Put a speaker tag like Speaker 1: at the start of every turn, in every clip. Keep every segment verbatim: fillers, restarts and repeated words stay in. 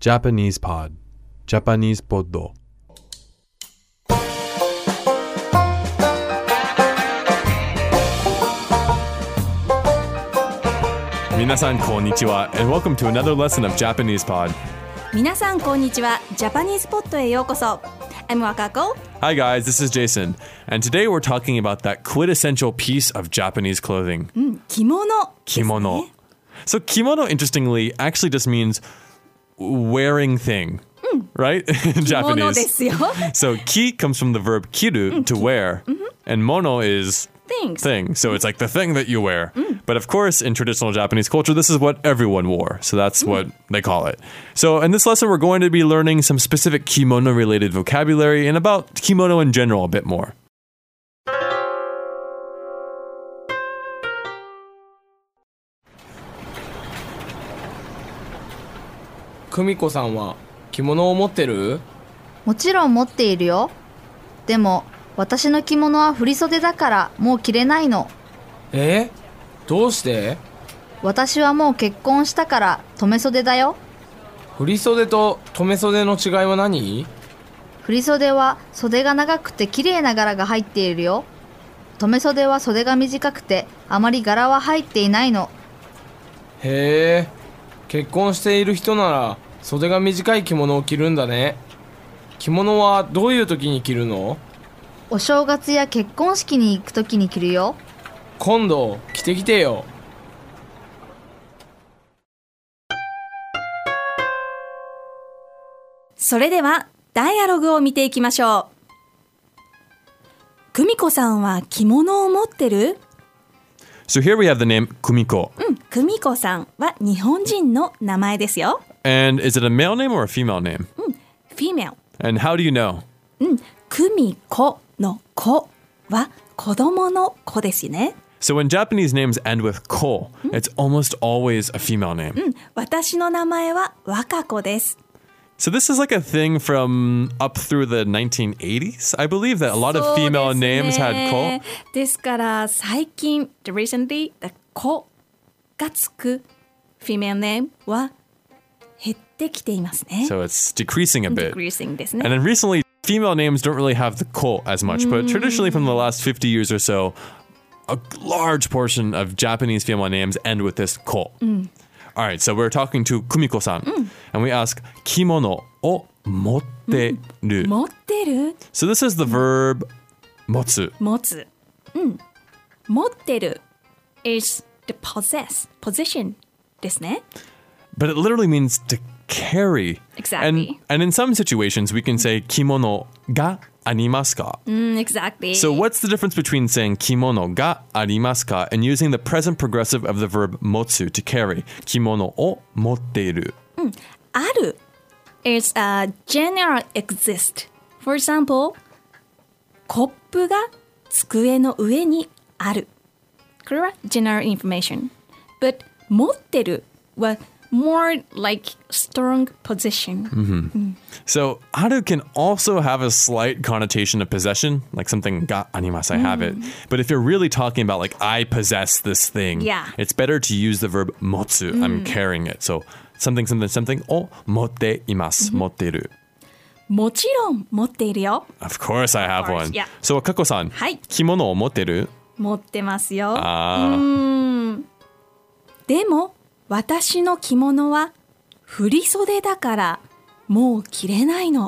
Speaker 1: Japanese Pod Japanese Pod 皆さんこんにちは and welcome to another lesson of Japanese Pod.
Speaker 2: 皆さんこんにちは。ジャパニーズポッドへようこそ。I'm Wakako.
Speaker 1: Hi guys, this is Jason, and today we're talking about that quintessential piece of Japanese clothing.
Speaker 2: うん、着物ですね。
Speaker 1: Kimono. So kimono, interestingly, actually just means wearing thing, right? In
Speaker 2: 着物で
Speaker 1: Japanese.
Speaker 2: すよ。
Speaker 1: So ki comes from the verb kiru, to wear, and mono is
Speaker 2: Things.
Speaker 1: thing. So it's like the thing that you wear. But of course, in traditional Japanese culture, this is what everyone wore. So that's what they call it. So in this lesson, we're going to be learning some specific kimono-related vocabulary and about kimono in general a bit more.
Speaker 3: 久美子さんは着物を持ってる？
Speaker 4: もちろん持っているよ。でも私の着物は振り袖だからもう着れないの。
Speaker 3: え？どうして？
Speaker 4: 私はもう結婚したから留め袖だよ。
Speaker 3: 振り袖と留め袖の違いは何？
Speaker 4: 振り袖は袖が長くて綺麗な柄が入っているよ。留め袖は袖が短くてあまり柄は入っていないの。
Speaker 3: へえ、結婚している人なら袖が短い着物を着るんだね。着物はどういう時に着るの？
Speaker 4: お正月や結婚式に行くときに着るよ。
Speaker 3: 今度着てきてよ。
Speaker 2: それではダイアログを見ていきましょう。久美子さんは着物を持ってる？
Speaker 1: So here we have the name Kumiko.
Speaker 2: うん、久美子さんは日本人の名前ですよ。
Speaker 1: And is it a male name or a female name?
Speaker 2: うん、female。
Speaker 1: And how do you know?
Speaker 2: うん、久美子の子は子供の子ですね。
Speaker 1: So when Japanese names end with ko, it's almost always a female name.
Speaker 2: うん、私の名前は若子です。
Speaker 1: So this is like a thing from up through the nineteen eighties, I believe, that a lot of female names had ko.
Speaker 2: ですから最近 recently the 子がつく female name は減ってきていますね。
Speaker 1: So it's decreasing a bit.
Speaker 2: Decreasing ですね。
Speaker 1: And then recently, female names don't really have the ko as much, but traditionally from the last fifty years or so, a large portion of Japanese female names end with this ko. All right, so we're talking to Kumiko-san, and we ask, kimono o motteru.
Speaker 2: 持ってる？
Speaker 1: So this is the verb motsu.
Speaker 2: 持つ。うん。持ってる is the possess, possession ですね。
Speaker 1: But it literally means to carry.
Speaker 2: Exactly.
Speaker 1: And, and in some situations, we can say kimono ga arimasu ka.
Speaker 2: うん、exactly.
Speaker 1: So what's the difference between saying kimono ga arimasu ka and using the present progressive of the verb motsu to carry? Kimono o motteru.
Speaker 2: ある is a general exist. For example, コップが机の上にある。これは general information. But 持ってるはmore like strong position.
Speaker 1: So aru can also have a slight connotation of possession, like something ga arimasu, I have it. But if you're really talking about like I possess this thing,
Speaker 2: Yeah.
Speaker 1: it's better to use the verb motsu, I'm carrying it. So something, something, something o motte imasu, motteru.
Speaker 2: もちろん持っているよ。
Speaker 1: Of course I have
Speaker 2: Of course,
Speaker 1: one.
Speaker 2: yeah.
Speaker 1: So Wakako-san,
Speaker 2: はい。
Speaker 1: kimono o motteru?
Speaker 2: 持ってますよ。
Speaker 1: あー
Speaker 2: うーん。でも私の着物は振り袖だからもう着れないの。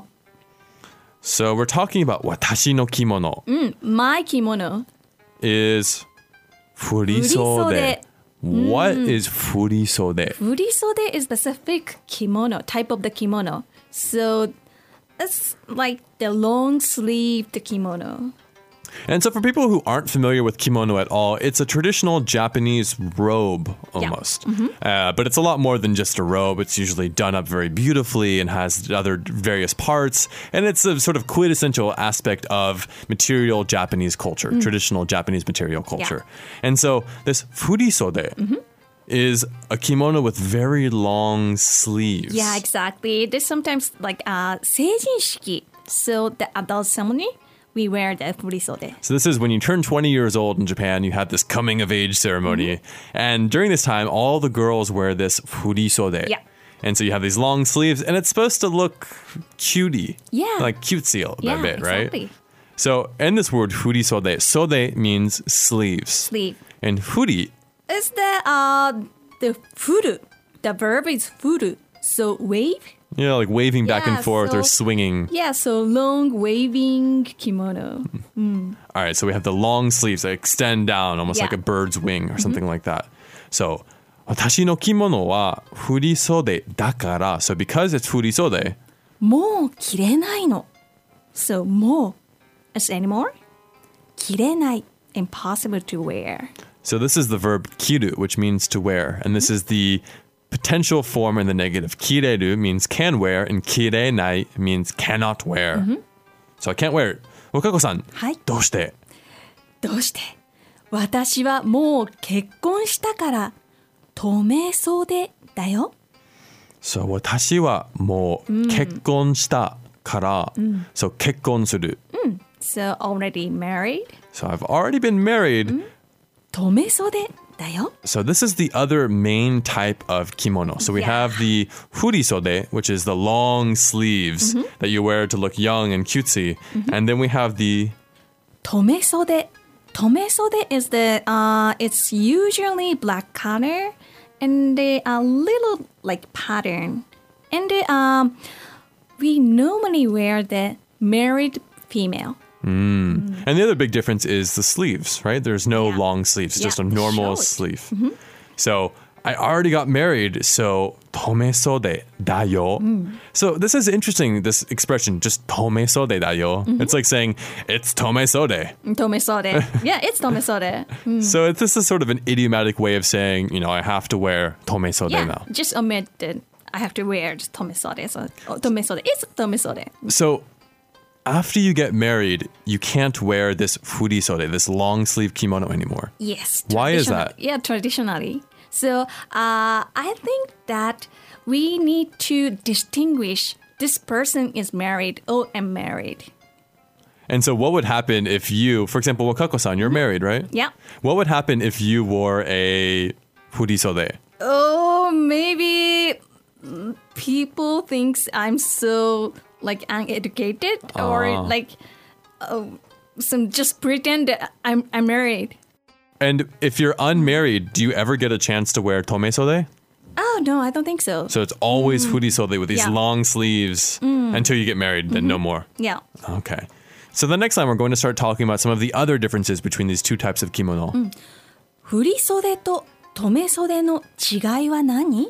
Speaker 1: So we're talking about watashi no kimono
Speaker 2: うん、my 着物。
Speaker 1: is furisode. What is furisode?
Speaker 2: 振り袖 is the specific kimono, type of the kimono. So it's like the long sleeved kimono.
Speaker 1: And so for people who aren't familiar with kimono at all, it's a traditional Japanese robe almost. Uh, but it's a lot more than just a robe. It's usually done up very beautifully and has other various parts. And it's a sort of quintessential aspect of material Japanese culture, traditional Japanese material culture. And so this furisode is a kimono with very long sleeves.
Speaker 2: Yeah, exactly. There's sometimes like uh, 成人式. So the adult ceremony, we wear the furisode.
Speaker 1: So this is when you turn twenty years old in Japan, you have this coming of age ceremony. Mm-hmm. And during this time, all the girls wear this furisode.
Speaker 2: Yeah.
Speaker 1: And so you have these long sleeves, and it's supposed to look cutie.
Speaker 2: Yeah.
Speaker 1: Like cutesy a
Speaker 2: Yeah,
Speaker 1: bit, right?
Speaker 2: exactly.
Speaker 1: So, and this word furisode, sode means sleeves.
Speaker 2: Sleeve.
Speaker 1: And furi,
Speaker 2: Is the uh the furu? The verb is furu. So wave.
Speaker 1: you know, like waving back
Speaker 2: Yeah,
Speaker 1: and forth or
Speaker 2: so-
Speaker 1: swinging.
Speaker 2: Yeah. So long waving kimono.
Speaker 1: All right, so we have the long sleeves that extend down almost
Speaker 2: Yeah.
Speaker 1: like a bird's wing or something like that. So, 私の着物は振り袖だから。So because it's 振り袖,
Speaker 2: もう着れないの。So もう is anymore. 着れない impossible to wear.
Speaker 1: so this is the verb 着る, which means to wear. And this is the potential form in the negative. 着れる means can wear, and 着れない means cannot wear. So I can't wear it. 岡子さん、
Speaker 2: はい。
Speaker 1: どうして
Speaker 2: どうして私はもう結婚したから止め袖だよ。
Speaker 1: So 私はもう結婚したから。So 結婚する.
Speaker 2: So already married?
Speaker 1: So I've already been married.
Speaker 2: 止め袖だよ。
Speaker 1: So this is the other main type of kimono. So we
Speaker 2: Yeah.
Speaker 1: have the furisode, which is the long sleeves that you wear to look young and cutesy. And then we have the
Speaker 2: 止め袖。止め袖 is the uh it's usually black color and they are little like pattern. And they, um we normally wear the married female.
Speaker 1: and the other big difference is the sleeves, right? There's no
Speaker 2: Yeah.
Speaker 1: long sleeves, it's
Speaker 2: Yeah,
Speaker 1: just a
Speaker 2: the
Speaker 1: normal
Speaker 2: short.
Speaker 1: sleeve. So I already got married, so tomesode da yo. So this is interesting, this expression, just tomesode da yo. It's like saying, it's tomesode.
Speaker 2: 止め袖。Yeah, it's 止め袖。
Speaker 1: So this is sort of an idiomatic way of saying, you know, I have to wear tomesode
Speaker 2: Yeah,
Speaker 1: now.
Speaker 2: just omit the I have to wear just 止め袖。So 止め袖 is 止め袖。
Speaker 1: So after you get married, you can't wear this furisode, this long sleeve kimono anymore.
Speaker 2: Yes.
Speaker 1: Why is
Speaker 2: traditional-
Speaker 1: that?
Speaker 2: Yeah, traditionally. So uh, I think that we need to distinguish this person is married or unmarried.
Speaker 1: And so what would happen if you, for example, Wakako-san, you're married, right?
Speaker 2: Yeah.
Speaker 1: What would happen if you wore a furisode?
Speaker 2: Oh, maybe mm, people thinks I'm so like uneducated or like oh, some just pretend that I'm I'm married.
Speaker 1: And if you're unmarried, do you ever get a chance to wear tomesode?
Speaker 2: Oh no, I don't think so.
Speaker 1: So it's always furisode with these
Speaker 2: Yeah.
Speaker 1: long sleeves until you get married, then no more.
Speaker 2: Yeah.
Speaker 1: Okay. So the next time we're going to start talking about some of the other differences between these two types of kimono.
Speaker 2: 振り袖と止め袖の違いは何?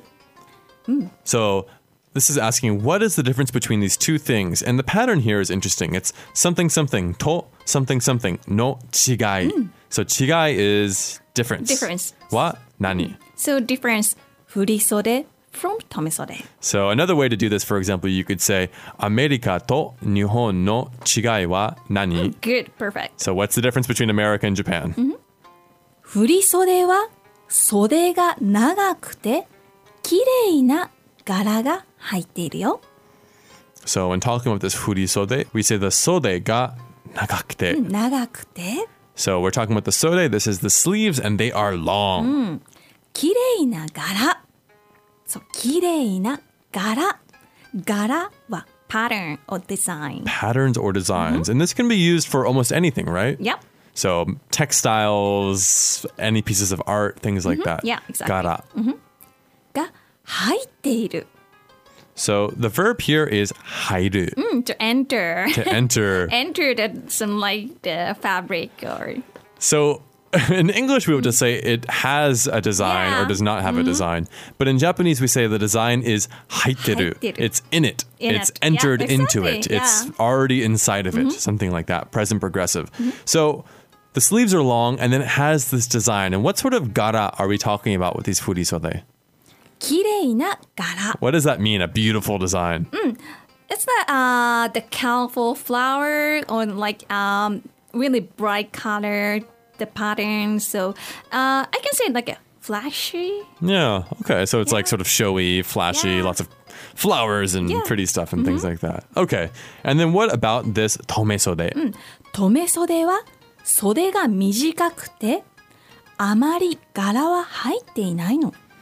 Speaker 1: So this is asking, what is the difference between these two things? And the pattern here is interesting. It's something something to something something no chigai. So chigai is difference.
Speaker 2: Difference.
Speaker 1: Wa nani?
Speaker 2: So difference 振り袖 from 止め袖.
Speaker 1: So another way to do this, for example, you could say アメリカと日本の違いは何?
Speaker 2: Good, perfect.
Speaker 1: So what's the difference between America and Japan?
Speaker 2: 振り袖は袖が長くて綺麗な柄が入っているよ。
Speaker 1: So when talking about this furisode, we say the sode が長くて.
Speaker 2: 長くて
Speaker 1: So we're talking about the sode. This is the sleeves, and they are long.
Speaker 2: 綺麗な柄。そう、綺麗な柄。柄は pattern or design.
Speaker 1: Patterns or designs. And this can be used for almost anything, right?
Speaker 2: Yep.
Speaker 1: So textiles, any pieces of art, things like that.
Speaker 2: Yeah, exactly.
Speaker 1: Gara.
Speaker 2: が入っている。
Speaker 1: So the verb here is 入る,
Speaker 2: Mm, to enter.
Speaker 1: to enter.
Speaker 2: enter the, some like the fabric or
Speaker 1: So in English, we would just say it has a design or
Speaker 2: Yeah.
Speaker 1: does not have a design. But in Japanese, we say the design is 入ってる.
Speaker 2: 入ってる.
Speaker 1: It's in it.
Speaker 2: In
Speaker 1: it's
Speaker 2: it.
Speaker 1: entered
Speaker 2: Yeah,
Speaker 1: into
Speaker 2: exactly.
Speaker 1: it. It's
Speaker 2: Yeah.
Speaker 1: already inside of it. Something like that. Present progressive. So the sleeves are long and then it has this design. And what sort of gara are we talking about with these furisode?
Speaker 2: 綺麗な柄。
Speaker 1: What does that mean? A beautiful design.
Speaker 2: It's the uh the colorful flower or like um really bright color, the pattern. So uh I can say like a flashy.
Speaker 1: Yeah. Okay. So it's like sort of showy, flashy,
Speaker 2: Yeah.
Speaker 1: lots of flowers and
Speaker 2: Yeah.
Speaker 1: pretty stuff and things like that. Okay. And then what about this tomesode?
Speaker 2: 止め袖は袖が短くてあまり柄は入っていないの。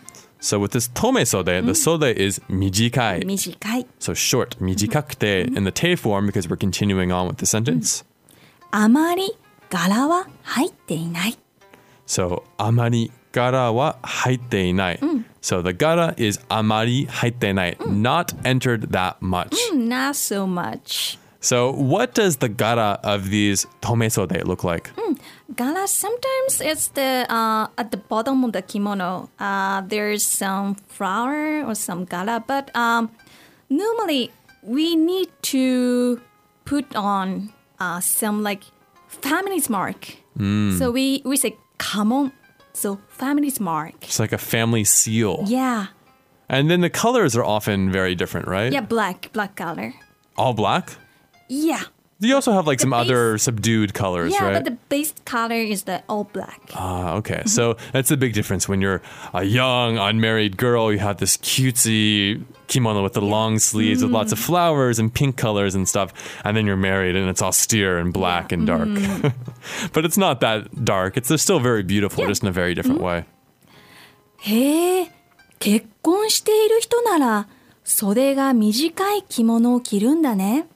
Speaker 1: So with this tomesode, the sode is mijikai.
Speaker 2: 短い。
Speaker 1: So short, 短くて in the te form because we're continuing on with the sentence.
Speaker 2: あまり柄は入っていない。
Speaker 1: So あまり柄は入っていない. So the gara is あまり入っていない. Not entered that much.
Speaker 2: Not so much.
Speaker 1: So what does the gara of these tomesode look like?
Speaker 2: Gara, sometimes it's the uh, at the bottom of the kimono. Uh, there's some flower or some gara, but um, normally we need to put on uh, some like family's mark. So we we say kamon, so family's mark.
Speaker 1: It's like a family seal.
Speaker 2: Yeah,
Speaker 1: And then the colors are often very different, right?
Speaker 2: yeah, black, black color.
Speaker 1: All black?
Speaker 2: Yeah,
Speaker 1: You also have like some
Speaker 2: base-
Speaker 1: other subdued colors,
Speaker 2: yeah,
Speaker 1: right?
Speaker 2: but the base color is the all black.
Speaker 1: Ah, okay. So that's the big difference. When you're a young, unmarried girl, you have this cutesy kimono with the long sleeves with lots of flowers and pink colors and stuff. And then you're married and it's austere and black and dark. But it's not that dark. It's still very beautiful, just in a very different way.
Speaker 2: へえ、結婚している人なら袖が短い着物を着るんだね。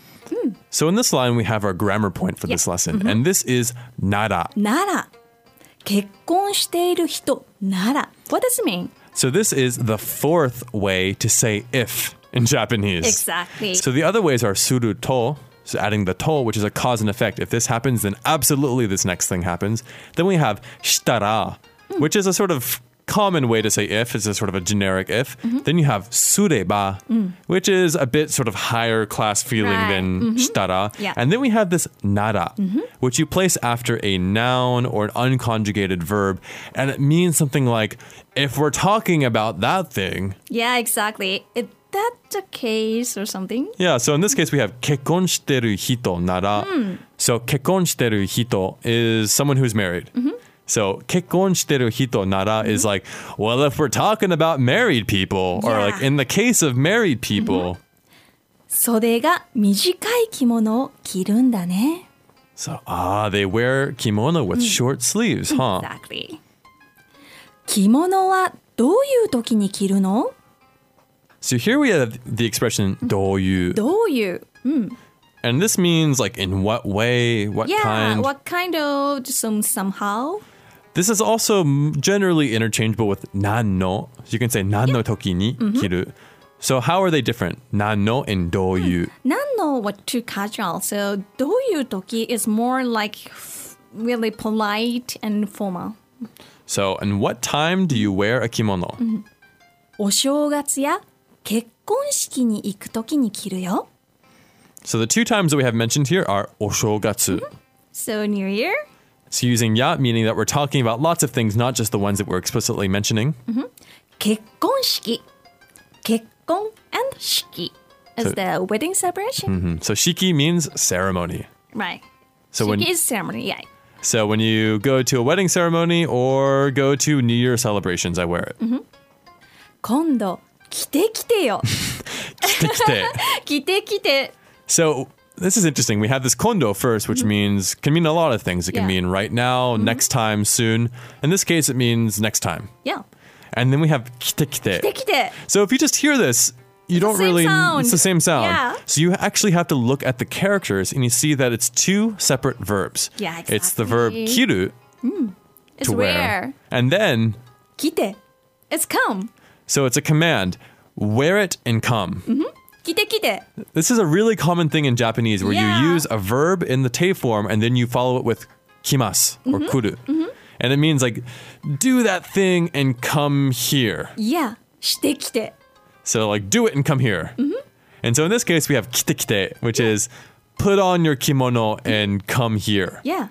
Speaker 1: So in this line, we have our grammar point for this lesson. And this is nara.
Speaker 2: なら、結婚している人なら。What does it mean?
Speaker 1: So this is the fourth way to say if in Japanese.
Speaker 2: Exactly.
Speaker 1: So the other ways are suru to, so adding the to, which is a cause and effect. If this happens, then absolutely this next thing happens. Then we have shitara, which is a sort of common way to say if. It's a sort of a generic if. Then you have sureba, which is a bit sort of higher class feeling
Speaker 2: Right.
Speaker 1: than shitara.
Speaker 2: Yeah.
Speaker 1: And then we have this nara, which you place after a noun or an unconjugated verb. And it means something like, if we're talking about that thing.
Speaker 2: Yeah, exactly. Is that the case or something?
Speaker 1: Yeah, so in this case we have 結婚してる人なら. So 結婚してる人 is someone who's married. So 結婚してる人なら is like, well, if we're talking about married people, or
Speaker 2: Yeah.
Speaker 1: like in the case of married people.
Speaker 2: 袖が短い着物を着るんだね。
Speaker 1: So, ah, they wear kimono with short sleeves, huh?
Speaker 2: Exactly. 着物はどういう時に着るの？
Speaker 1: So here we have the expression どういう.
Speaker 2: どういう？
Speaker 1: And this means like in what way, what
Speaker 2: Yeah,
Speaker 1: kind.
Speaker 2: what kind of some somehow?
Speaker 1: This is also generally interchangeable with nanno. So you can say nanno toki ni kiru. So how are they different? Nanno and doyu.
Speaker 2: 何の what too casual. So どういう時 is more like really polite and formal.
Speaker 1: So, and what time do you wear a kimono?
Speaker 2: お正月や結婚式に行く時に着るよ。
Speaker 1: So the two times that we have mentioned here are oshogatsu.
Speaker 2: So New Year?
Speaker 1: So using ya, meaning that we're talking about lots of things, not just the ones that we're explicitly mentioning.
Speaker 2: 結婚式。結婚 and 式 is
Speaker 1: So-
Speaker 2: the wedding celebration.
Speaker 1: So shiki means ceremony.
Speaker 2: Right.
Speaker 1: So
Speaker 2: Shiki
Speaker 1: when
Speaker 2: is ceremony, yeah.
Speaker 1: so when you go to a wedding ceremony or go to New Year celebrations, I wear it.
Speaker 2: 今度着てきてよ。
Speaker 1: Kite-kite.
Speaker 2: 着てきて。
Speaker 1: So this is interesting. We have this kondo first, which means can mean a lot of things. It can
Speaker 2: Yeah.
Speaker 1: mean right now, next time, soon. In this case, it means next time.
Speaker 2: Yeah.
Speaker 1: And then we have kite-kite.
Speaker 2: 着てきて。
Speaker 1: So if you just hear this, you don't
Speaker 2: same
Speaker 1: really.
Speaker 2: sound.
Speaker 1: It's the same sound.
Speaker 2: Yeah.
Speaker 1: So you actually have to look at the characters and you see that it's two separate verbs.
Speaker 2: Yeah,
Speaker 1: It's the verb
Speaker 2: exactly.
Speaker 1: kiru
Speaker 2: It's
Speaker 1: to wear,
Speaker 2: wear.
Speaker 1: and then
Speaker 2: 着て。It's come.
Speaker 1: so it's a command. Wear it and come.
Speaker 2: 着てきて。
Speaker 1: This is a really common thing in Japanese where
Speaker 2: Yeah.
Speaker 1: you use a verb in the te form and then you follow it with kimasu or kuru. And it means like, do that thing and come here.
Speaker 2: いや、してきて。
Speaker 1: So like, do it and come here. And so in this case, we have kite-kite, which is put on your kimono and come here.
Speaker 2: Yeah.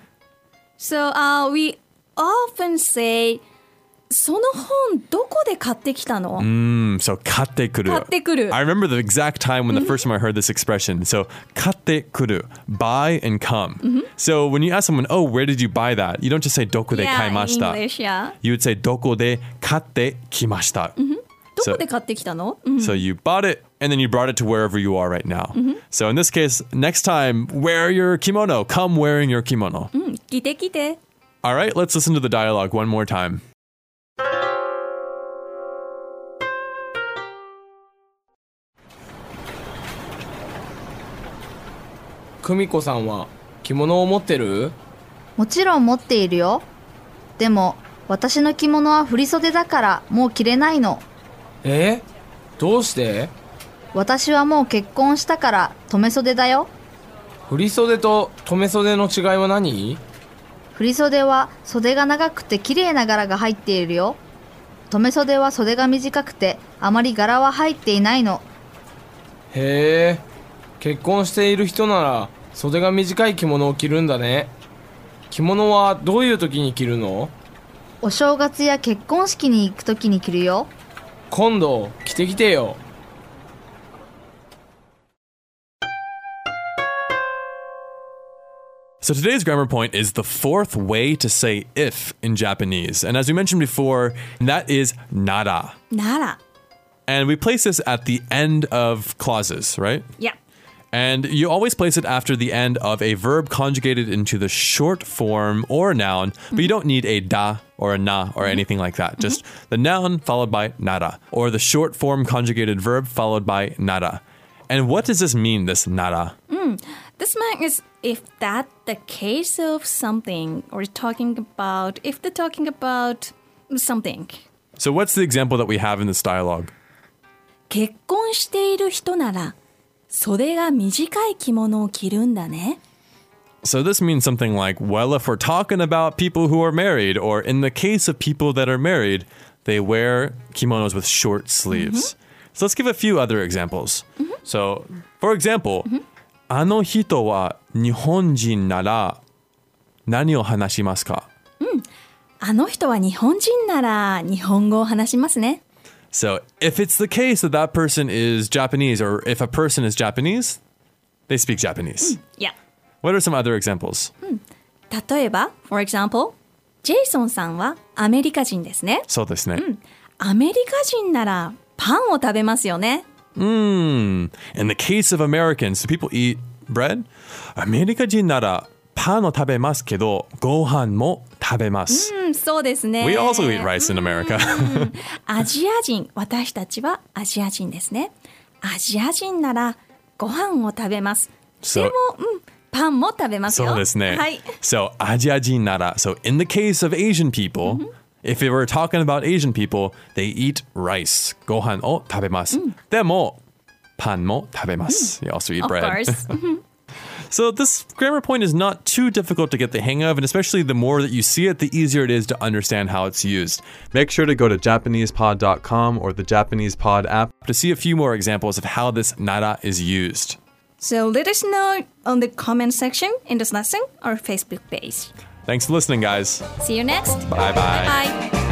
Speaker 2: So uh, we often say, その本どこで買ってきたの？
Speaker 1: Mm, so katte kuru.
Speaker 2: 買ってくる。
Speaker 1: I remember the exact time when the first time I heard this expression. So katte kuru, buy and come. So when you ask someone, oh, where did you buy that? You don't just say doko de
Speaker 2: Yeah, in
Speaker 1: kaimashita.
Speaker 2: English, yeah.
Speaker 1: You would say doko de katte kimashita.
Speaker 2: どこで買ってきたの？
Speaker 1: So you bought it and then you brought it to wherever you are right now. So in this case, next time, wear your kimono. Come wearing your kimono.
Speaker 2: うん、着てきて。
Speaker 1: All right, let's listen to the dialogue one more time.
Speaker 3: 久美子さんは着物を持ってる？
Speaker 4: もちろん持っているよ。でも私の着物は振り袖だからもう着れないの。
Speaker 3: え？どうして？
Speaker 4: 私はもう結婚したから留め袖だよ。
Speaker 3: 振り袖と留め袖の違いは何？
Speaker 4: 振り袖は袖が長くて綺麗な柄が入っているよ。留め袖は袖が短くてあまり柄は入っていないの。
Speaker 3: へえ、結婚している人なら袖が短い着物を着るんだね。着物はどういう時に着るの？
Speaker 4: お正月や結婚式に行くときに着るよ。
Speaker 3: 今度着てきてよ。
Speaker 1: So today's grammar point is the fourth way to say if in Japanese. And as we mentioned before, that is nara.
Speaker 2: なら
Speaker 1: And we place this at the end of clauses, right?
Speaker 2: Yeah.
Speaker 1: And you always place it after the end of a verb conjugated into the short form or a noun, but you don't need a da or a na or anything like that. Just the noun followed by nara, or the short form conjugated verb followed by nara. And what does this mean, this nara?
Speaker 2: This means if that the case of something or talking about, if they're talking about something.
Speaker 1: So what's the example that we have in this dialogue?
Speaker 2: 結婚している人なら袖が短い着物を着るんだね。
Speaker 1: So this means something like, well, if we're talking about people who are married, or in the case of people that are married, they wear kimonos with short sleeves. So let's give a few other examples. So, for example, あの人は日本人なら何を話しますか？
Speaker 2: あの人は日本人なら日本語を話しますね。
Speaker 1: So if it's the case that that person is Japanese, or if a person is Japanese, they speak Japanese.
Speaker 2: Yeah.
Speaker 1: What are some other examples?
Speaker 2: 例えば、for example, ジェイソンさんはアメリカ人ですね。
Speaker 1: そうですね。
Speaker 2: アメリカ人ならパンを食べますよね。
Speaker 1: Mm. In the case of Americans, do people eat bread? アメリカ人ならパンを食べますけど、ご飯も食べます。
Speaker 2: うん、そうですね。
Speaker 1: We also eat rice in America.
Speaker 2: アジア人、私たちはアジア人ですね。アジア人ならご飯を食べます。
Speaker 1: So-
Speaker 2: でも、うん、パンも食べますよ。
Speaker 1: そうですね。
Speaker 2: はい。
Speaker 1: So アジア人なら So in the case of Asian people, if we were talking about Asian people, they eat rice. ご飯を食べます。でもパンも食べます。You also eat
Speaker 2: Of
Speaker 1: bread.
Speaker 2: course.
Speaker 1: So this grammar point is not too difficult to get the hang of, and especially the more that you see it, the easier it is to understand how it's used. Make sure to go to Japanese pod dot com or the Japanese Pod app to see a few more examples of how this nara is used.
Speaker 2: So let us know on the comment section in this lesson or Facebook page.
Speaker 1: Thanks for listening, guys.
Speaker 2: See you next.
Speaker 1: Bye-bye.
Speaker 2: Bye.